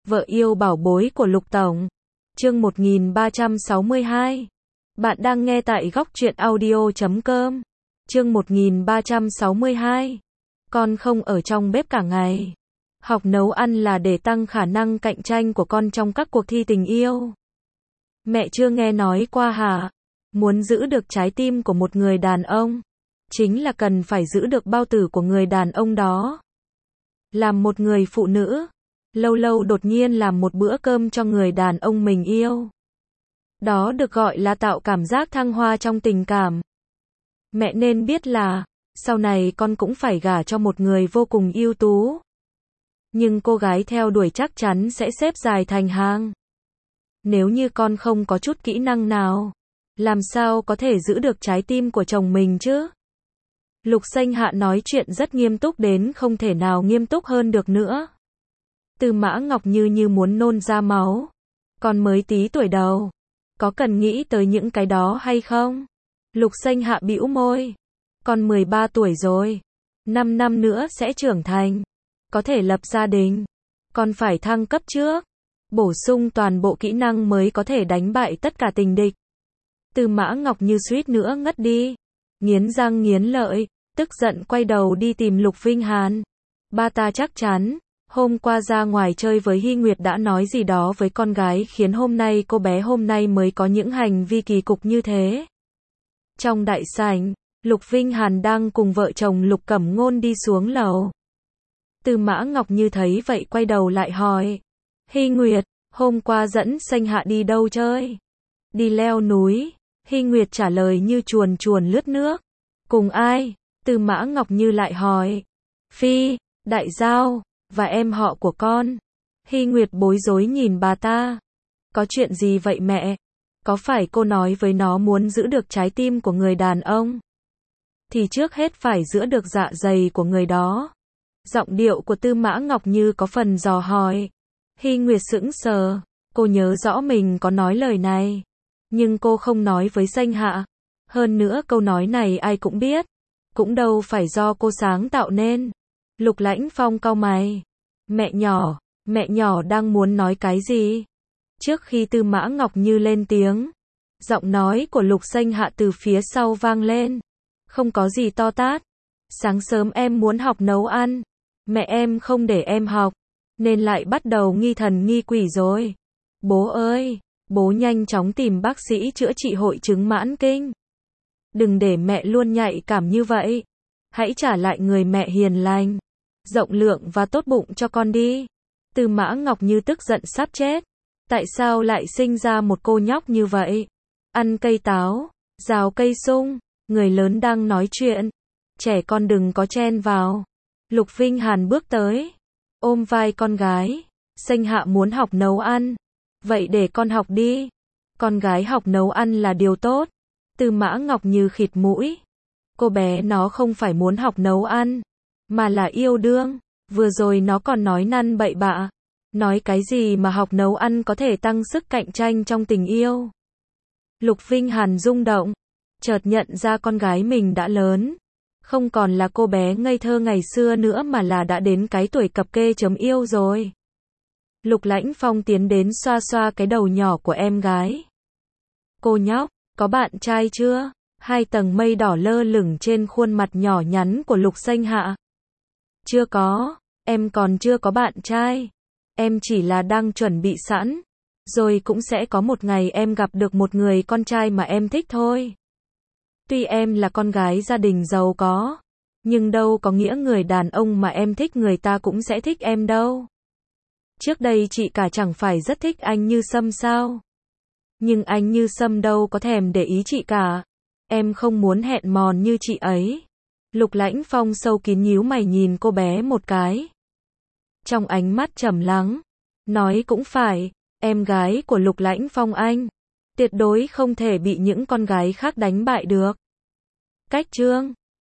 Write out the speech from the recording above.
Vợ yêu bảo bối của Lục Tổng. Chương 1362. Bạn đang nghe tại góc truyện audio.com. Chương 1362. Con không ở trong bếp cả ngày. Học nấu ăn là để tăng khả năng cạnh tranh của con trong các cuộc thi tình yêu. Mẹ chưa nghe nói qua hả? Muốn giữ được trái tim của một người đàn ông, chính là cần phải giữ được bao tử của người đàn ông đó. Làm một người phụ nữ, lâu lâu đột nhiên làm một bữa cơm cho người đàn ông mình yêu. Đó được gọi là tạo cảm giác thăng hoa trong tình cảm. Mẹ nên biết là, sau này con cũng phải gả cho một người vô cùng ưu tú. Nhưng cô gái theo đuổi chắc chắn sẽ xếp dài thành hàng. Nếu như con không có chút kỹ năng nào, làm sao có thể giữ được trái tim của chồng mình chứ? Lục Xanh Hạ nói chuyện rất nghiêm túc đến không thể nào nghiêm túc hơn được nữa. Tư Mã Ngọc như muốn nôn ra máu. Con mới tí tuổi đầu, có cần nghĩ tới những cái đó hay không? Lục Xanh Hạ bĩu môi. Con 13 tuổi rồi, 5 năm nữa sẽ trưởng thành, có thể lập gia đình. Con phải thăng cấp trước, bổ sung toàn bộ kỹ năng mới có thể đánh bại tất cả tình địch. Tư Mã Ngọc như suýt nữa ngất đi, nghiến răng nghiến lợi, tức giận quay đầu đi tìm Lục Vinh Hàn. Ba ta chắc chắn, hôm qua ra ngoài chơi với Hy Nguyệt đã nói gì đó với con gái khiến hôm nay cô bé hôm nay mới có những hành vi kỳ cục như thế. Trong đại sảnh, Lục Vinh Hàn đang cùng vợ chồng Lục Cẩm Ngôn đi xuống lầu. Tư Mã Ngọc như thấy vậy quay đầu lại hỏi. Hy Nguyệt, hôm qua dẫn Xanh Hạ đi đâu chơi? Đi leo núi. Hy Nguyệt trả lời như chuồn chuồn lướt nước. Cùng ai? Tư Mã Ngọc như lại hỏi. Phi, Đại Giao, và em họ của con. Hy Nguyệt bối rối nhìn bà ta. Có chuyện gì vậy mẹ? Có phải cô nói với nó muốn giữ được trái tim của người đàn ông, thì trước hết phải giữ được dạ dày của người đó? Giọng điệu của Tư Mã Ngọc như có phần dò hỏi. Hy Nguyệt sững sờ, cô nhớ rõ mình có nói lời này, nhưng cô không nói với Xanh Hạ. Hơn nữa câu nói này ai cũng biết, cũng đâu phải do cô sáng tạo nên. Lục Lãnh Phong cau mày. Mẹ nhỏ đang muốn nói cái gì? Trước khi Tư Mã Ngọc như lên tiếng, giọng nói của Lục Xanh Hạ từ phía sau vang lên. Không có gì to tát. Sáng sớm em muốn học nấu ăn, mẹ em không để em học, nên lại bắt đầu nghi thần nghi quỷ rồi. Bố ơi, bố nhanh chóng tìm bác sĩ chữa trị hội chứng mãn kinh. Đừng để mẹ luôn nhạy cảm như vậy. Hãy trả lại người mẹ hiền lành, rộng lượng và tốt bụng cho con đi. Tư Mã Ngọc như tức giận sắp chết. Tại sao lại sinh ra một cô nhóc như vậy? Ăn cây táo, rào cây sung, người lớn đang nói chuyện, trẻ con đừng có chen vào. Lục Vinh Hàn bước tới, ôm vai con gái. Xanh Hạ muốn học nấu ăn, vậy để con học đi. Con gái học nấu ăn là điều tốt. Tư Mã Ngọc như khịt mũi. Cô bé nó không phải muốn học nấu ăn, mà là yêu đương. Vừa rồi nó còn nói năn bậy bạ. Nói cái gì mà học nấu ăn có thể tăng sức cạnh tranh trong tình yêu. Lục Vinh Hàn rung động, chợt nhận ra con gái mình đã lớn, không còn là cô bé ngây thơ ngày xưa nữa mà là đã đến cái tuổi cập kê chấm yêu rồi. Lục Lãnh Phong tiến đến xoa xoa cái đầu nhỏ của em gái. Cô nhóc, có bạn trai chưa? Hai tầng mây đỏ lơ lửng trên khuôn mặt nhỏ nhắn của Lục Xanh Hạ. Chưa có, em còn chưa có bạn trai. Em chỉ là đang chuẩn bị sẵn, rồi cũng sẽ có một ngày em gặp được một người con trai mà em thích thôi. Tuy em là con gái gia đình giàu có, nhưng đâu có nghĩa người đàn ông mà em thích người ta cũng sẽ thích em đâu. Trước đây chị cả chẳng phải rất thích anh Như Sâm sao? Nhưng anh Như Sâm đâu có thèm để ý chị cả. Em không muốn hẹn mòn như chị ấy. Lục Lãnh Phong sâu kín nhíu mày nhìn cô bé một cái. Trong ánh mắt trầm lắng, nói cũng phải, em gái của Lục Lãnh Phong anh, tuyệt đối không thể bị những con gái khác đánh bại được. Cách chương